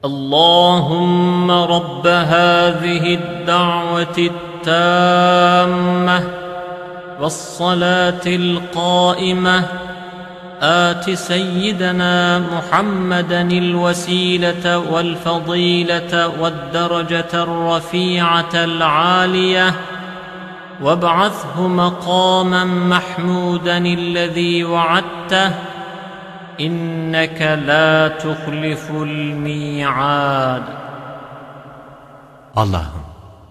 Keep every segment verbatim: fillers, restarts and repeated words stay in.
اللهم رب هذه الدعوة التامة والصلاة القائمة آت سيدنا محمدا الوسيلة والفضيلة والدرجة الرفيعة العالية وابعثه مقاما محمودا الذي وعدته إنك لا تخلف الميعاد. Allah'ım,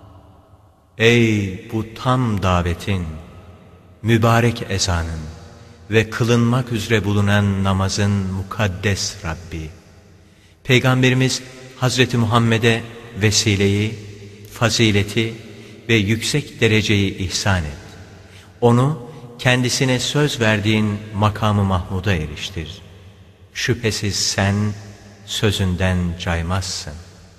ey bu tam davetin, mübarek ezanın ve kılınmak üzere bulunan namazın mukaddes Rabbi, Peygamberimiz Hazreti Muhammed'e vesileyi, fazileti ve yüksek dereceyi ihsan et. Onu kendisine söz verdiğin makamı Mahmud'a eriştir. Şüphesiz sen sözünden caymazsın.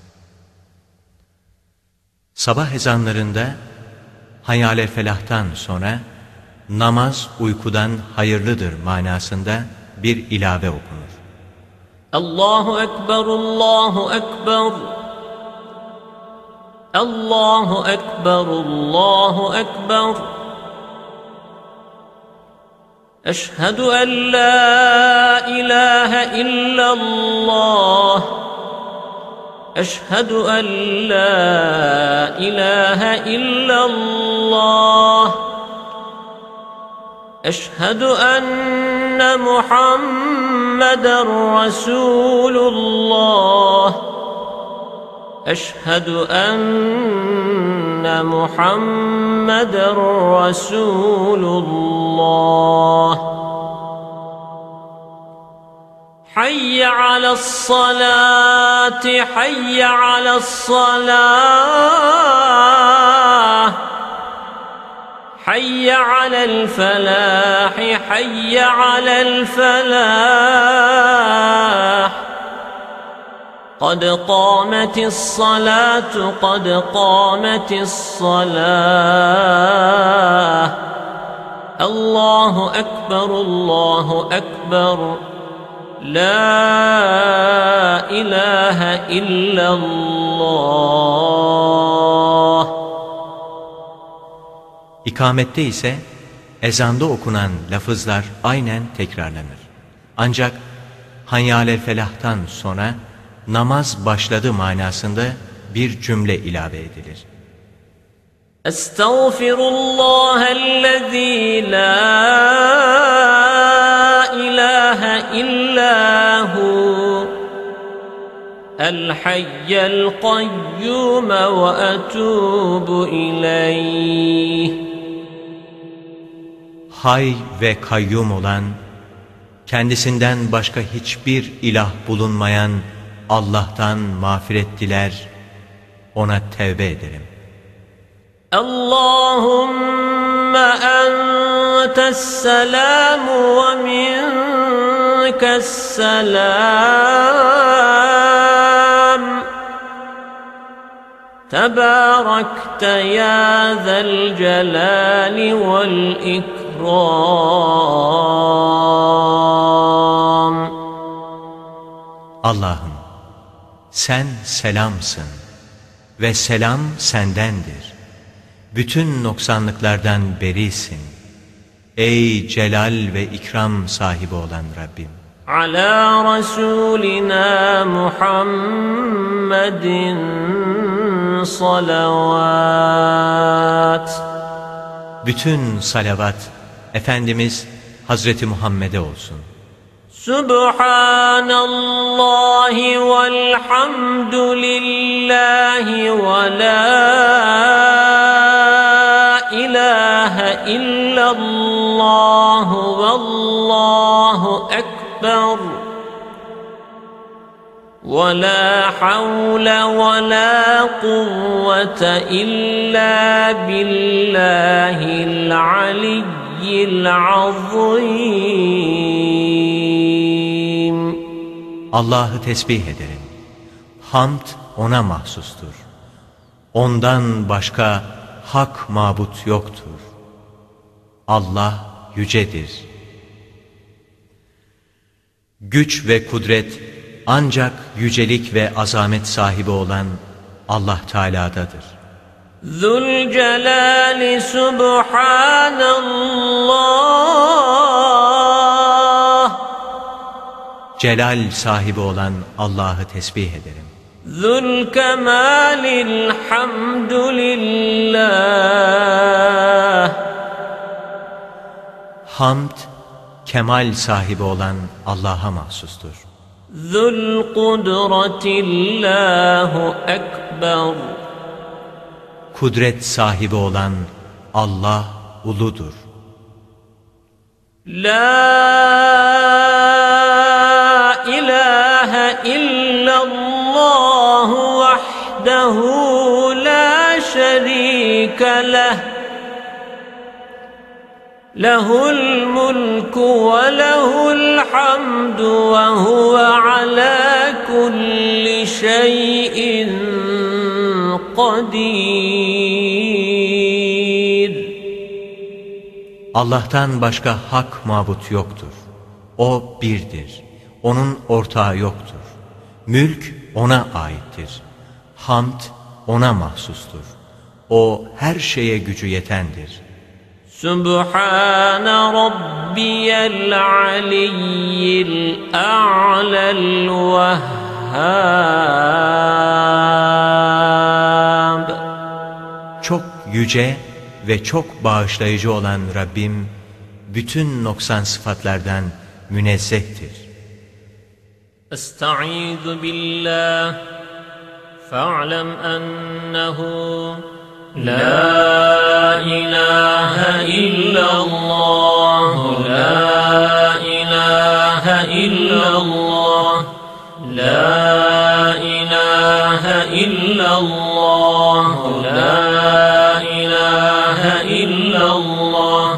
Sabah ezanlarında Hayyâle felah'tan sonra namaz uykudan hayırlıdır manasında bir ilave okunur. Allahu Ekber, Allahu Ekber. Allahu Ekber, Allahu Ekber. Eşhedü en la ilahe illallah. Eşhedü en la ilahe illallah. Eşhedü enne Muhammeden Resulullah. Eşhedü enne Muhammeden Resulullah. Hayye alassalati, hayye alassalah. Hayye alel felahi, hayye alel felah. قد قامت الصلاة قد قامت الصلاة. الله أكبر الله أكبر. لا إله إلا الله. İkamette ise ezanda okunan lafızlar aynen tekrarlanır. Ancak Hayyâle felah'tan sonra namaz başladı manasında bir cümle ilave edilir. Estağfirullahellezî la ilahe illahu el hayyel kayyum ve etûbu ileyh. Hay ve kayyum olan, kendisinden başka hiçbir ilah bulunmayan Allah'tan mağfiret diler, ona tevbe ederim. Allahümme entesselam ve minkesselam. Tebârekte ya zel celâli vel ikram. Allah'ım, sen selamsın ve selam sendendir. Bütün noksanlıklardan berisin. Ey celal ve ikram sahibi olan Rabbim. Ala Resulina Muhammedin salavat. Bütün salavat Efendimiz Hazreti Muhammed'e olsun. Subhanallahi velhamdülillahi ve la ilahe illallah vallahu ekber ve la havle ve la kuvvete illa billahil aliyyil azim. Allah'ı tesbih ederim. Hamd ona mahsustur. Ondan başka hak mabut yoktur. Allah yücedir. Güç ve kudret ancak yücelik ve azamet sahibi olan Allah Teala'dadır. Zülcelali Subhanallah. Celal sahibi olan Allah'ı tesbih ederim. Zülkemalil hamdülillah. Hamd, kemal sahibi olan Allah'a mahsustur. Zul kudretillahu ekber. Kudret sahibi olan Allah uludur. La ilahe illallah vahdehu la şerike leh. Lehul mulku ve lehul hamdu ve huve ala kulli şeyin kadir. Allah'tan başka hak mabut yoktur. O birdir. Onun ortağı yoktur. Mülk ona aittir. Hamd ona mahsustur. O her şeye gücü yetendir. Sübhane Rabbiyel Aliyyil A'lel Vehhab. Çok yüce ve çok bağışlayıcı olan Rabbim, bütün noksan sıfatlardan münezzehtir. Estaizu billah, fa'lem ennehu la ilahe illallah, la ilahe illallah, la ilahe illallah, la ilahe illallah,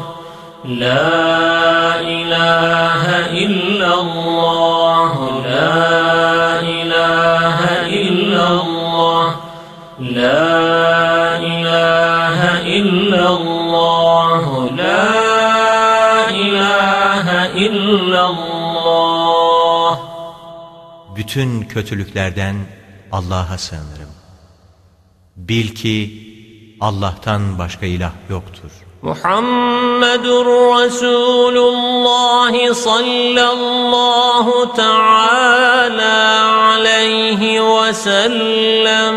la ilahe illallah, la ilahe illallah, la ilahe illallah, la ilahe illallah. Bütün kötülüklerden Allah'a sığınırım. Bil ki Allah'tan başka ilah yoktur. Muhammedur Resulullah sallallahu teala aleyhi ve sellem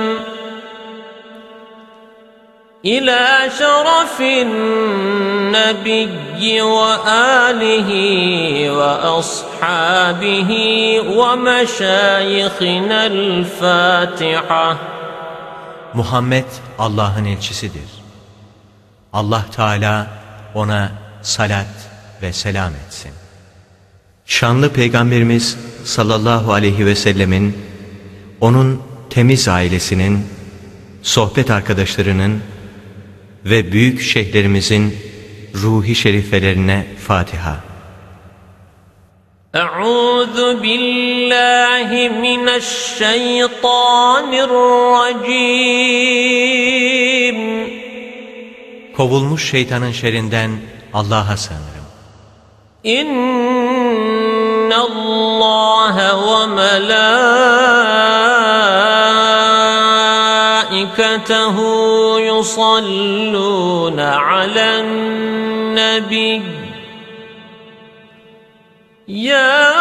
ila şerefin nebiyyi ve alihi ve ashabihi ve meşayikhinel Fatiha. Muhammed Allah'ın elçisidir. Allah Teala ona salat ve selam etsin. Şanlı Peygamberimiz sallallahu aleyhi ve sellemin, onun temiz ailesinin, sohbet arkadaşlarının ve büyük şeyhlerimizin ruhi şerifelerine Fatiha. Eûzu billahi mineşşeytanirracim. Kovulmuş şeytanın şerrinden Allah'a sığınırım. İnnallâhe ve melâiketehu yusallûne alen nebi. Ya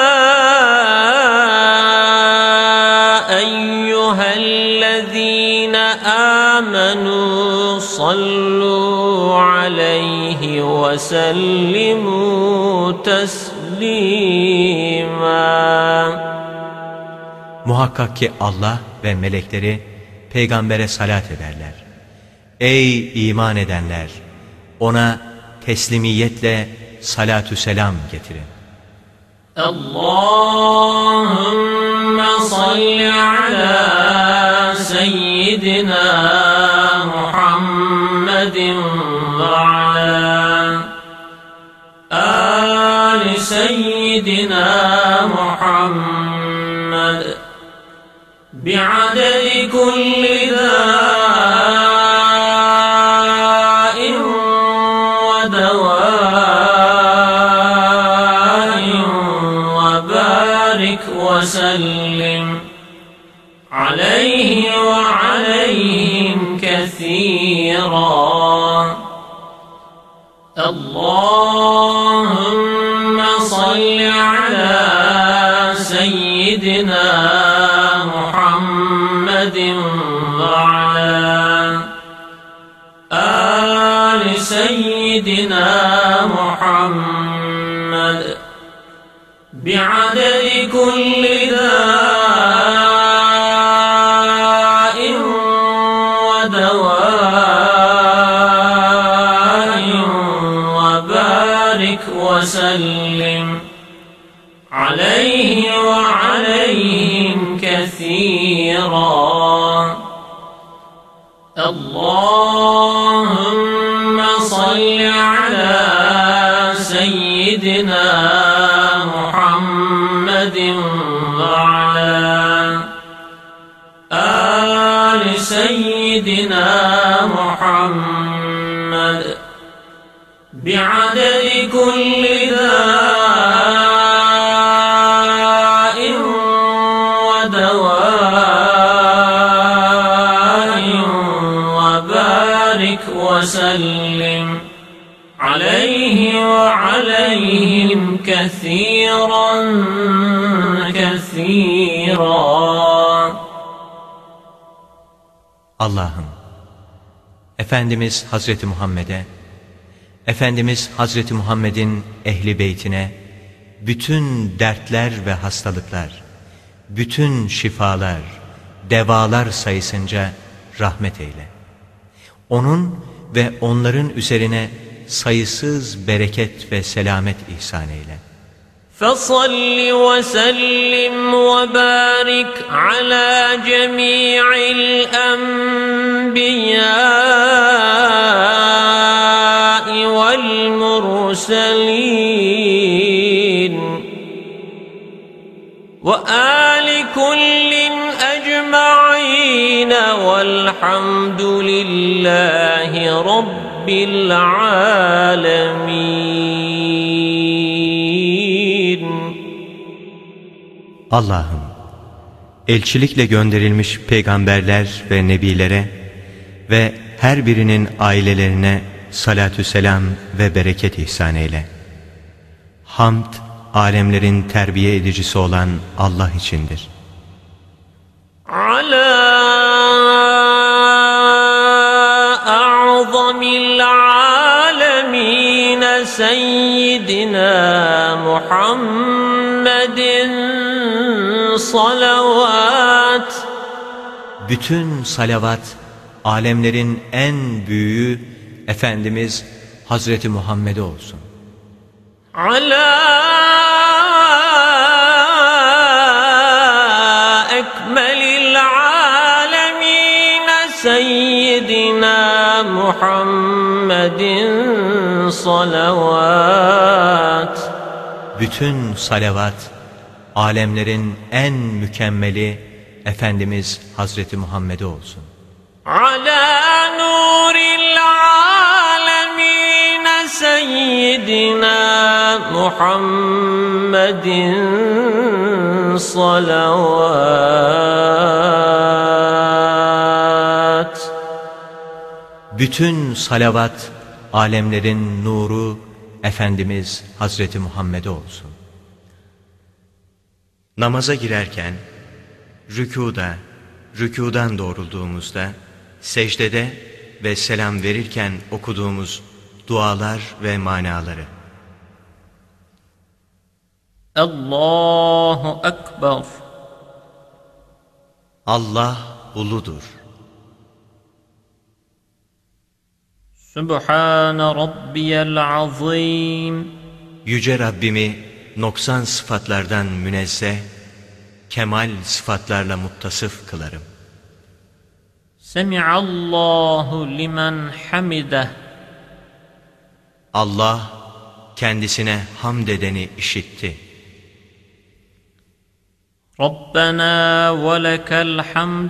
eyyühellezîne âmenû sallu aleyhi ve sellimu teslima. Muhakkak ki Allah ve melekleri peygambere salat ederler. Ey iman edenler! Ona teslimiyetle salatü selam getirin. Allahümme salli ala seyyidina Muhammedin ve ala ali seyyidina Muhammed bi'adedi kulli dâin ve devâin ve barik ve وسلم عليه وعليهم كثيرا. اللهم صل على سيدنا محمد وعلى آل سيدنا محمد بعدد كل داء ودواء وبارك وسلم عليه وعليهم كثيرا. اللهم صل على سيدنا محمد وعلى آل سيدنا محمد بعدد كل داء ودواء وبارك وسلم عليه وعليهم كثيرا كثيرا. Allah'ım, Efendimiz Hazreti Muhammed'e, Efendimiz Hazreti Muhammed'in ehli beytine, bütün dertler ve hastalıklar, bütün şifalar, devalar sayısınca rahmet eyle. Onun ve onların üzerine sayısız bereket ve selamet ihsan eyle. فَصَلِّ وَسَلِّمْ وَبَارِكْ عَلَى جَمِيعِ الْأَنْبِيَاءِ وَالْمُرْسَلِينَ وَآلِ كُلٍّ أَجْمَعِينَ وَالْحَمْدُ لِلَّهِ رَبِّ الْعَالَمِينَ. Allah'ım, elçilikle gönderilmiş peygamberler ve nebilere ve her birinin ailelerine salatü selam ve bereket ihsan eyle. Hamd, alemlerin terbiye edicisi olan Allah içindir. Ala a'zamil alemin seyyidina Muhammedin salavat. Bütün salavat, alemlerin en büyüğü Efendimiz Hazreti Muhammed'e olsun. Ala ekmelil alemin seyyidina Muhammedin salavat. Bütün salavat, alemlerin en mükemmeli Efendimiz Hazreti Muhammed'e olsun. Ala nuril alemin seyyidina Muhammedin salavat. Bütün salavat, alemlerin nuru Efendimiz Hazreti Muhammed'e olsun. Namaza girerken, rükûda, rükûdan doğrulduğumuzda, secdede ve selam verirken okuduğumuz dualar ve manaları. Allahu Ekber. Allah uludur. Sübhane Rabbiyel Azim. Yüce Rabbimi noksan sıfatlardan münezzeh, kemal sıfatlarla muttasıf kılarım. Semi'allahu limen hamideh. Allah kendisine hamd edeni işitti. Rabbena ve lekel hamd.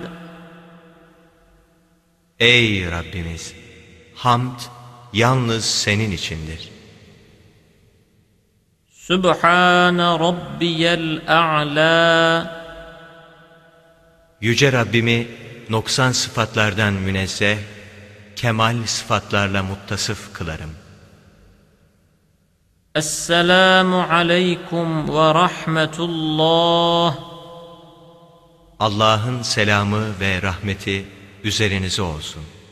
Ey Rabbimiz! Hamd yalnız senin içindir. سبحان ربي الأعلى. Yüce Rabbimi noksan sıfatlardan münezzeh, kemal sıfatlarla muttasıf kılarım. Esselamu aleykum ve rahmetullah. Allah'ın selamı ve rahmeti üzerinize olsun.